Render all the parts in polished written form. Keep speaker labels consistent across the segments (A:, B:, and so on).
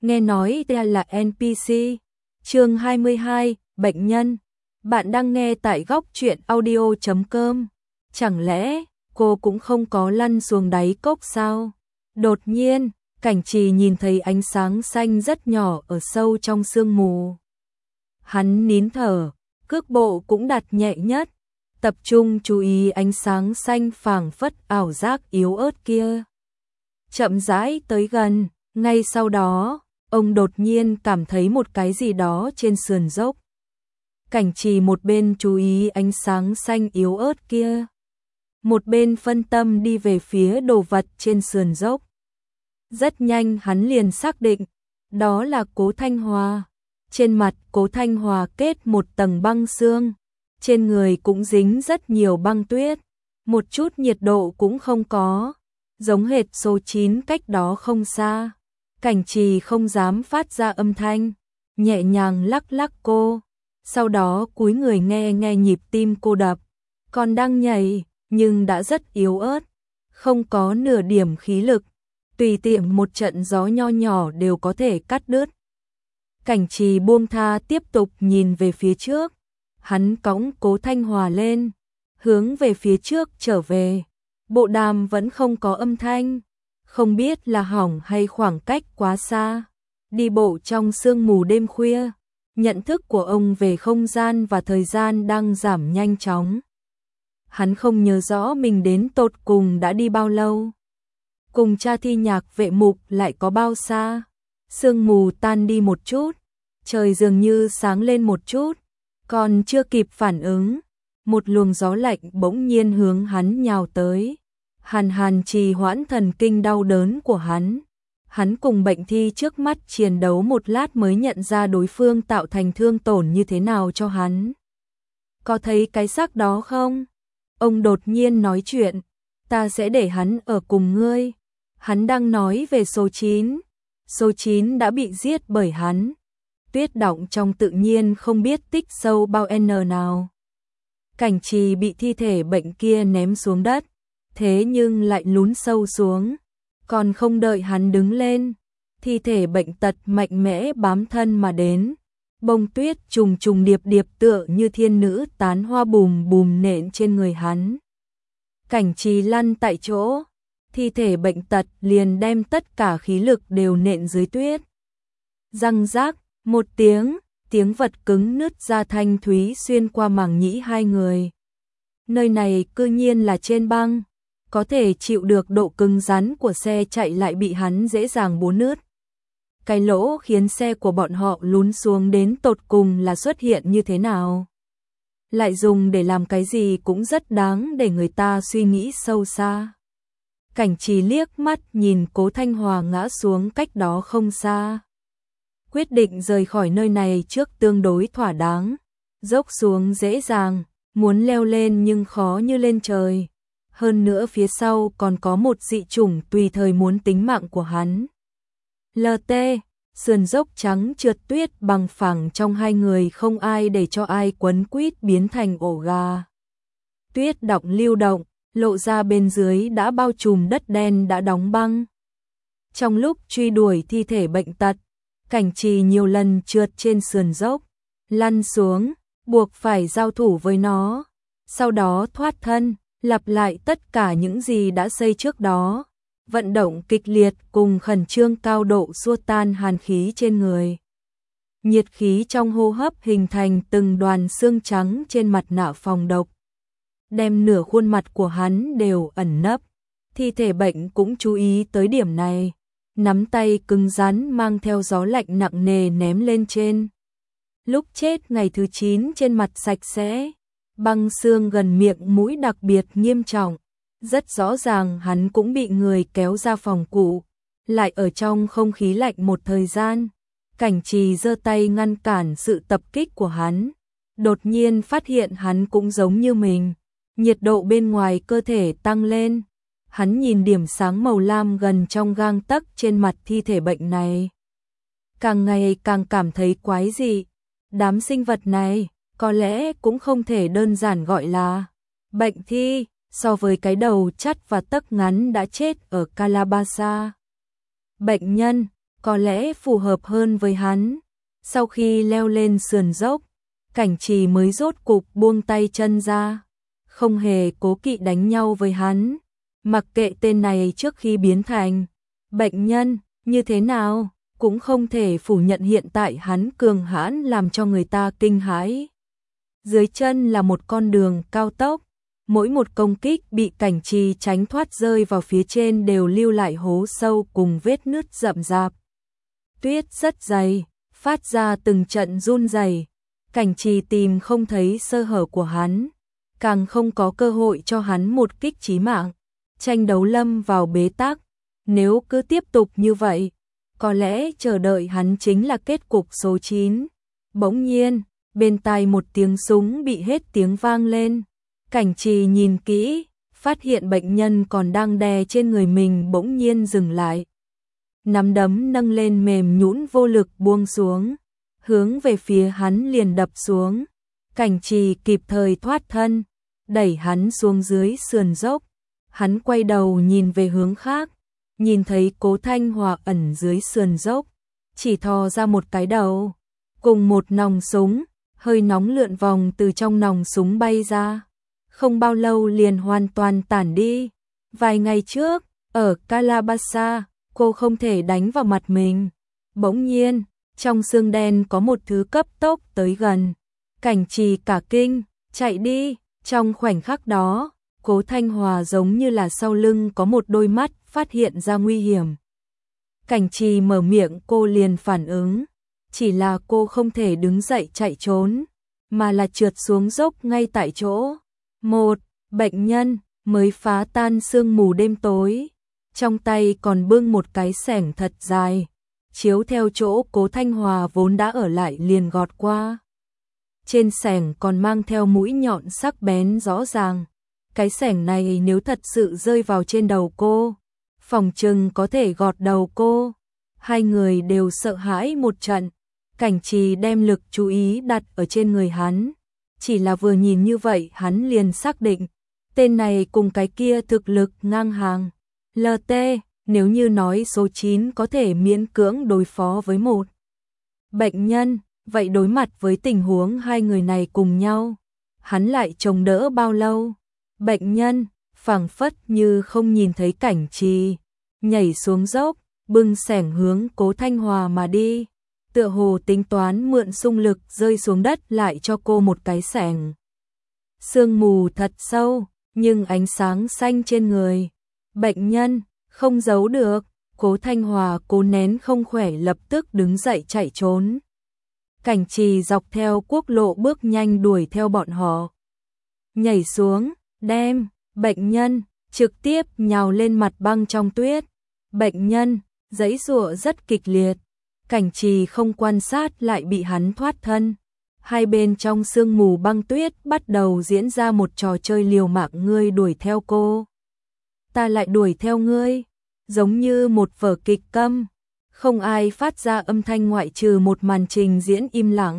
A: nghe nói đây là NPC. Chương 22, bệnh nhân. Bạn đang nghe tại góc truyện audio.com. Chẳng lẽ cô cũng không có lăn xuống đáy cốc sao? Đột nhiên, Cảnh Trì nhìn thấy ánh sáng xanh rất nhỏ ở sâu trong sương mù. Hắn nín thở, cước bộ cũng đặt nhẹ nhất, tập trung chú ý ánh sáng xanh phảng phất ảo giác yếu ớt kia. Chậm rãi tới gần, ngay sau đó, ông đột nhiên cảm thấy một cái gì đó trên sườn dốc. Cảnh Trì một bên chú ý ánh sáng xanh yếu ớt kia, một bên phân tâm đi về phía đồ vật trên sườn dốc. Rất nhanh hắn liền xác định, đó là Cố Thanh Hòa. Trên mặt Cố Thanh Hòa kết một tầng băng sương, trên người cũng dính rất nhiều băng tuyết, một chút nhiệt độ cũng không có, giống hệt số 9 cách đó không xa. Cảnh Trì không dám phát ra âm thanh, nhẹ nhàng lắc lắc cô, sau đó cúi người nghe nhịp tim cô đập, còn đang nhảy, nhưng đã rất yếu ớt, không có nửa điểm khí lực, tùy tiện một trận gió nho nhỏ đều có thể cắt đứt. Cảnh Trì buông tha tiếp tục nhìn về phía trước, hắn cõng Cố Thanh Hòa lên, hướng về phía trước trở về, bộ đàm vẫn không có âm thanh, không biết là hỏng hay khoảng cách quá xa. Đi bộ trong sương mù đêm khuya, nhận thức của ông về không gian và thời gian đang giảm nhanh chóng. Hắn không nhớ rõ mình đến tột cùng đã đi bao lâu, cùng cha Thi Nhạc Vệ Mục lại có bao xa. Sương mù tan đi một chút, trời dường như sáng lên một chút, còn chưa kịp phản ứng, một luồng gió lạnh bỗng nhiên hướng hắn nhào tới. Hàn trì hoãn thần kinh đau đớn của hắn. Hắn cùng bệnh thi trước mắt chiến đấu một lát mới nhận ra đối phương tạo thành thương tổn như thế nào cho hắn. Có thấy cái xác đó không? Ông đột nhiên nói chuyện, ta sẽ để hắn ở cùng ngươi. Hắn đang nói về số 9. Số 9 đã bị giết bởi hắn. Tuyết đọng trong tự nhiên không biết tích sâu bao n nào. Cảnh Trì bị thi thể bệnh kia ném xuống đất, thế nhưng lại lún sâu xuống, còn không đợi hắn đứng lên, thi thể bệnh tật mạnh mẽ bám thân mà đến, bông tuyết trùng trùng điệp điệp tựa như thiên nữ tán hoa bùm bùm nện trên người hắn. Cảnh Trì lăn tại chỗ, thi thể bệnh tật liền đem tất cả khí lực đều nện dưới tuyết. Răng rác, một tiếng vật cứng nứt ra thanh thúy xuyên qua màng nhĩ hai người. Nơi này cư nhiên là trên băng, có thể chịu được độ cứng rắn của xe chạy lại bị hắn dễ dàng bố nứt. Cái lỗ khiến xe của bọn họ lún xuống đến tột cùng là xuất hiện như thế nào? Lại dùng để làm cái gì cũng rất đáng để người ta suy nghĩ sâu xa. Cảnh Trì liếc mắt nhìn Cố Thanh Hòa ngã xuống cách đó không xa. Quyết định rời khỏi nơi này trước tương đối thỏa đáng. Dốc xuống dễ dàng, muốn leo lên nhưng khó như lên trời. Hơn nữa phía sau còn có một dị chủng tùy thời muốn tính mạng của hắn. LT, sườn dốc trắng trượt tuyết bằng phẳng trong hai người không ai để cho ai quấn quýt biến thành ổ gà. Tuyết đọng lưu động, lộ ra bên dưới đã bao trùm đất đen đã đóng băng. Trong lúc truy đuổi thi thể bệnh tật, Cảnh Trì nhiều lần trượt trên sườn dốc, lăn xuống, buộc phải giao thủ với nó, sau đó thoát thân, lặp lại tất cả những gì đã xây trước đó, vận động kịch liệt cùng khẩn trương cao độ xua tan hàn khí trên người. Nhiệt khí trong hô hấp hình thành từng đoàn xương trắng trên mặt nạ phòng độc, đem nửa khuôn mặt của hắn đều ẩn nấp. Thi thể bệnh cũng chú ý tới điểm này, nắm tay cứng rắn mang theo gió lạnh nặng nề ném lên trên. Lúc chết ngày thứ 9 trên mặt sạch sẽ, băng xương gần miệng mũi đặc biệt nghiêm trọng, rất rõ ràng hắn cũng bị người kéo ra phòng cụ, lại ở trong không khí lạnh một thời gian. Cảnh Trì giơ tay ngăn cản sự tập kích của hắn, đột nhiên phát hiện hắn cũng giống như mình, nhiệt độ bên ngoài cơ thể tăng lên. Hắn nhìn điểm sáng màu lam gần trong gang tấc trên mặt thi thể bệnh này, càng ngày càng cảm thấy quái dị. Đám sinh vật này có lẽ cũng không thể đơn giản gọi là bệnh thi, so với cái đầu chắt và tấc ngắn đã chết ở Calabasa. Bệnh nhân, có lẽ phù hợp hơn với hắn. Sau khi leo lên sườn dốc, Cảnh Trì mới rốt cục buông tay chân ra, không hề cố kỵ đánh nhau với hắn. Mặc kệ tên này trước khi biến thành bệnh nhân như thế nào, cũng không thể phủ nhận hiện tại hắn cường hãn làm cho người ta kinh hãi. Dưới chân là một con đường cao tốc, mỗi một công kích bị Cảnh Trì tránh thoát rơi vào phía trên đều lưu lại hố sâu cùng vết nứt rậm rạp. Tuyết rất dày, phát ra từng trận run rẩy. Cảnh Trì tìm không thấy sơ hở của hắn, càng không có cơ hội cho hắn một kích chí mạng. Tranh đấu lâm vào bế tắc, nếu cứ tiếp tục như vậy, có lẽ chờ đợi hắn chính là kết cục số 9. Bỗng nhiên, bên tai một tiếng súng bị hết tiếng vang lên. Cảnh Trì nhìn kỹ, phát hiện bệnh nhân còn đang đè trên người mình bỗng nhiên dừng lại. Nắm đấm nâng lên mềm nhũn vô lực buông xuống, hướng về phía hắn liền đập xuống. Cảnh Trì kịp thời thoát thân, đẩy hắn xuống dưới sườn dốc. Hắn quay đầu nhìn về hướng khác, nhìn thấy Cố Thanh Hòa ẩn dưới sườn dốc, chỉ thò ra một cái đầu, cùng một nòng súng, hơi nóng lượn vòng từ trong nòng súng bay ra. Không bao lâu liền hoàn toàn tản đi. Vài ngày trước, ở Calabasa, cô không thể đánh vào mặt mình. Bỗng nhiên, trong xương đen có một thứ cấp tốc tới gần. Cảnh Trì cả kinh, chạy đi. Trong khoảnh khắc đó, Cố Thanh Hòa giống như là sau lưng có một đôi mắt phát hiện ra nguy hiểm. Cảnh Trì mở miệng cô liền phản ứng, chỉ là cô không thể đứng dậy chạy trốn, mà là trượt xuống dốc ngay tại chỗ. Một bệnh nhân mới phá tan sương mù đêm tối, trong tay còn bưng một cái xẻng thật dài, chiếu theo chỗ Cố Thanh Hòa vốn đã ở lại liền gọt qua. Trên xẻng còn mang theo mũi nhọn sắc bén rõ ràng. Cái xẻng này nếu thật sự rơi vào trên đầu cô, phòng chừng có thể gọt đầu cô. Hai người đều sợ hãi một trận. Cảnh Trì đem lực chú ý đặt ở trên người hắn. Chỉ là vừa nhìn như vậy hắn liền xác định, tên này cùng cái kia thực lực ngang hàng. LT, nếu như nói số 9 có thể miễn cưỡng đối phó với một bệnh nhân, vậy đối mặt với tình huống hai người này cùng nhau, hắn lại chống đỡ bao lâu? Bệnh nhân, phảng phất như không nhìn thấy Cảnh Trì, nhảy xuống dốc, bưng xẻng hướng Cố Thanh Hòa mà đi, tựa hồ tính toán mượn xung lực rơi xuống đất lại cho cô một cái xẻng. Sương mù thật sâu, nhưng ánh sáng xanh trên người. Bệnh nhân, không giấu được, Cố Thanh Hòa cố nén không khỏe lập tức đứng dậy chạy trốn. Cảnh Trì dọc theo quốc lộ bước nhanh đuổi theo bọn họ. Nhảy xuống, đem bệnh nhân trực tiếp nhào lên mặt băng trong tuyết. Bệnh nhân giãy giụa rất kịch liệt. Cảnh Trì không quan sát lại bị hắn thoát thân. Hai bên trong sương mù băng tuyết bắt đầu diễn ra một trò chơi liều mạng, ngươi đuổi theo cô, ta lại đuổi theo ngươi, giống như một vở kịch câm. Không ai phát ra âm thanh ngoại trừ một màn trình diễn im lặng.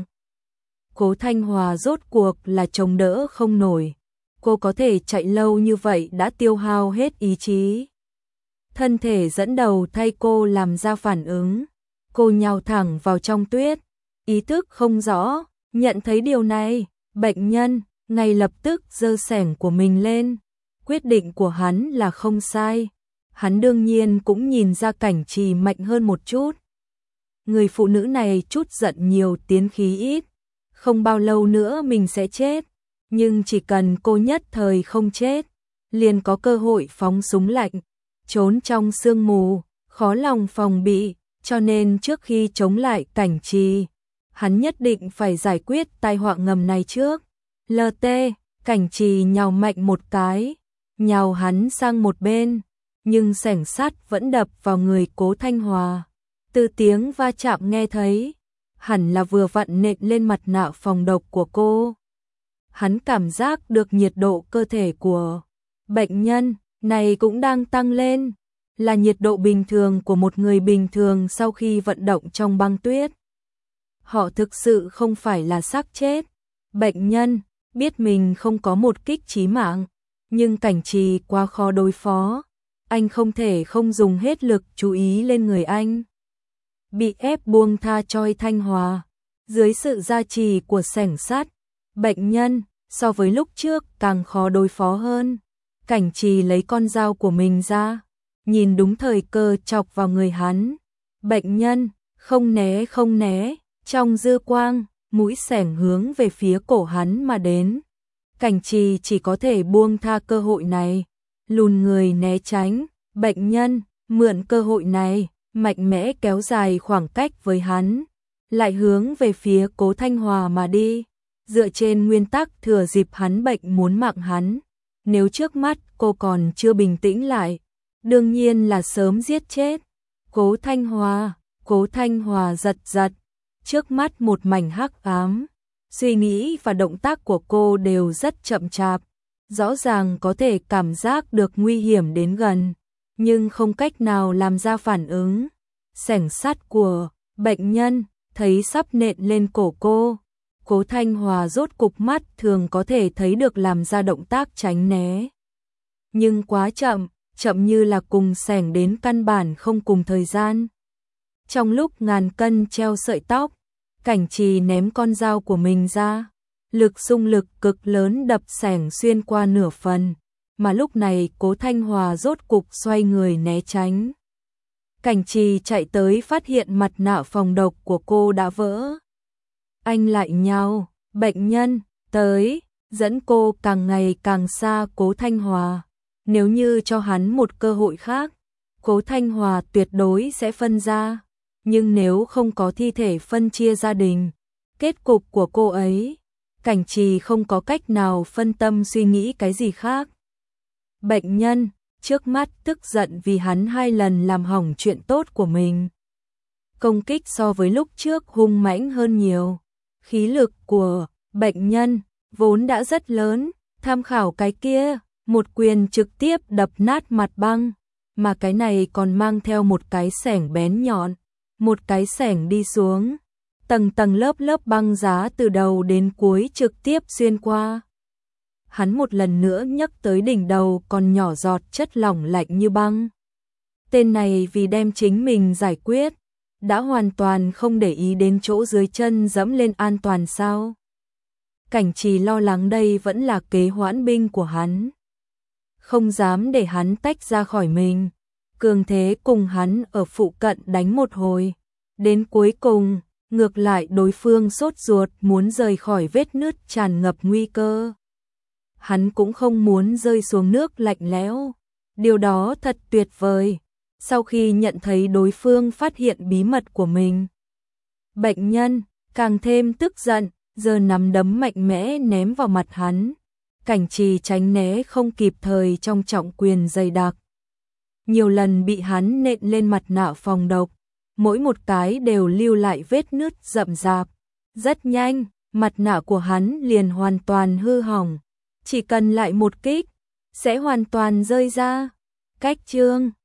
A: Cố Thanh Hòa rốt cuộc là chống đỡ không nổi. Cô có thể chạy lâu như vậy đã tiêu hao hết ý chí. Thân thể dẫn đầu thay cô làm ra phản ứng. Cô nhào thẳng vào trong tuyết. Ý thức không rõ, nhận thấy điều này, bệnh nhân ngay lập tức giơ xẻng của mình lên. Quyết định của hắn là không sai. Hắn đương nhiên cũng nhìn ra Cảnh Trì mạnh hơn một chút. Người phụ nữ này chút giận nhiều tiến khí ít. Không bao lâu nữa mình sẽ chết. Nhưng chỉ cần cô nhất thời không chết, liền có cơ hội phóng súng lạnh, trốn trong sương mù, khó lòng phòng bị. Cho nên trước khi chống lại Cảnh Trì, hắn nhất định phải giải quyết tai họa ngầm này trước. LT, Cảnh Trì nhào mạnh một cái, nhào hắn sang một bên. Nhưng xẻng sắt vẫn đập vào người Cố Thanh Hòa. Từ tiếng va chạm nghe thấy, hẳn là vừa vặn nện lên mặt nạ phòng độc của cô. Hắn cảm giác được nhiệt độ cơ thể của bệnh nhân này cũng đang tăng lên, là nhiệt độ bình thường của một người bình thường sau khi vận động trong băng tuyết. Họ thực sự không phải là xác chết. Bệnh nhân biết mình không có một kích chí mạng, nhưng Cảnh Trì quá khó đối phó. Anh không thể không dùng hết lực chú ý lên người anh. bị ép buông tha choi Thanh Hòa. Dưới sự gia trì của sảnh sắt, bệnh nhân, so với lúc trước càng khó đối phó hơn. Cảnh Trì lấy con dao của mình ra, nhìn đúng thời cơ chọc vào người hắn. Bệnh nhân, không né, trong dư quang, mũi xẻng hướng về phía cổ hắn mà đến. Cảnh Trì chỉ có thể buông tha cơ hội này, lùn người né tránh. Bệnh nhân, mượn cơ hội này, mạnh mẽ kéo dài khoảng cách với hắn, lại hướng về phía Cố Thanh Hòa mà đi, dựa trên nguyên tắc thừa dịp hắn bệnh muốn mạng hắn. Nếu trước mắt cô còn chưa bình tĩnh lại, đương nhiên là sớm giết chết. Cố Thanh Hòa giật, trước mắt một mảnh hắc ám, suy nghĩ và động tác của cô đều rất chậm chạp, rõ ràng có thể cảm giác được nguy hiểm đến gần, nhưng không cách nào làm ra phản ứng. Sảnh sắt của bệnh nhân thấy sắp nện lên cổ cô, Cố Thanh Hòa rốt cục mắt thường có thể thấy được làm ra động tác tránh né. Nhưng quá chậm như là cùng sảnh đến căn bản không cùng thời gian. Trong lúc ngàn cân treo sợi tóc, Cảnh Trì ném con dao của mình ra, lực xung lực cực lớn đập sảnh xuyên qua nửa phần, mà lúc này Cố Thanh Hòa rốt cục xoay người né tránh. Cảnh Trì chạy tới phát hiện mặt nạ phòng độc của cô đã vỡ. Anh lại nhào, bệnh nhân, tới, dẫn cô càng ngày càng xa Cố Thanh Hòa. Nếu như cho hắn một cơ hội khác, Cố Thanh Hòa tuyệt đối sẽ phân ra. Nhưng nếu không có thi thể phân chia gia đình, kết cục của cô ấy, Cảnh Trì không có cách nào phân tâm suy nghĩ cái gì khác. Bệnh nhân, trước mắt tức giận vì hắn 2 lần làm hỏng chuyện tốt của mình. Công kích so với lúc trước hung mãnh hơn nhiều. Khí lực của bệnh nhân vốn đã rất lớn, tham khảo cái kia, một quyền trực tiếp đập nát mặt băng, mà cái này còn mang theo một cái xẻng bén nhọn, một cái xẻng đi xuống, tầng lớp băng giá từ đầu đến cuối trực tiếp xuyên qua. Hắn một lần nữa nhấc tới đỉnh đầu còn nhỏ giọt chất lỏng lạnh như băng. Tên này vì đem chính mình giải quyết, đã hoàn toàn không để ý đến chỗ dưới chân dẫm lên an toàn sao? Cảnh Trì lo lắng đây vẫn là kế hoãn binh của hắn. Không dám để hắn tách ra khỏi mình. Cường thế cùng hắn ở phụ cận đánh một hồi. Đến cuối cùng, ngược lại đối phương sốt ruột muốn rời khỏi vết nứt tràn ngập nguy cơ. Hắn cũng không muốn rơi xuống nước lạnh lẽo. Điều đó thật tuyệt vời. Sau khi nhận thấy đối phương phát hiện bí mật của mình, bệnh nhân càng thêm tức giận, giơ nắm đấm mạnh mẽ ném vào mặt hắn. Cảnh Trì tránh né không kịp thời trong trọng quyền dày đặc. Nhiều lần bị hắn nện lên mặt nạ phòng độc, mỗi một cái đều lưu lại vết nứt rậm rạp. Rất nhanh, mặt nạ của hắn liền hoàn toàn hư hỏng. Chỉ cần lại một kích, sẽ hoàn toàn rơi ra. Cách chương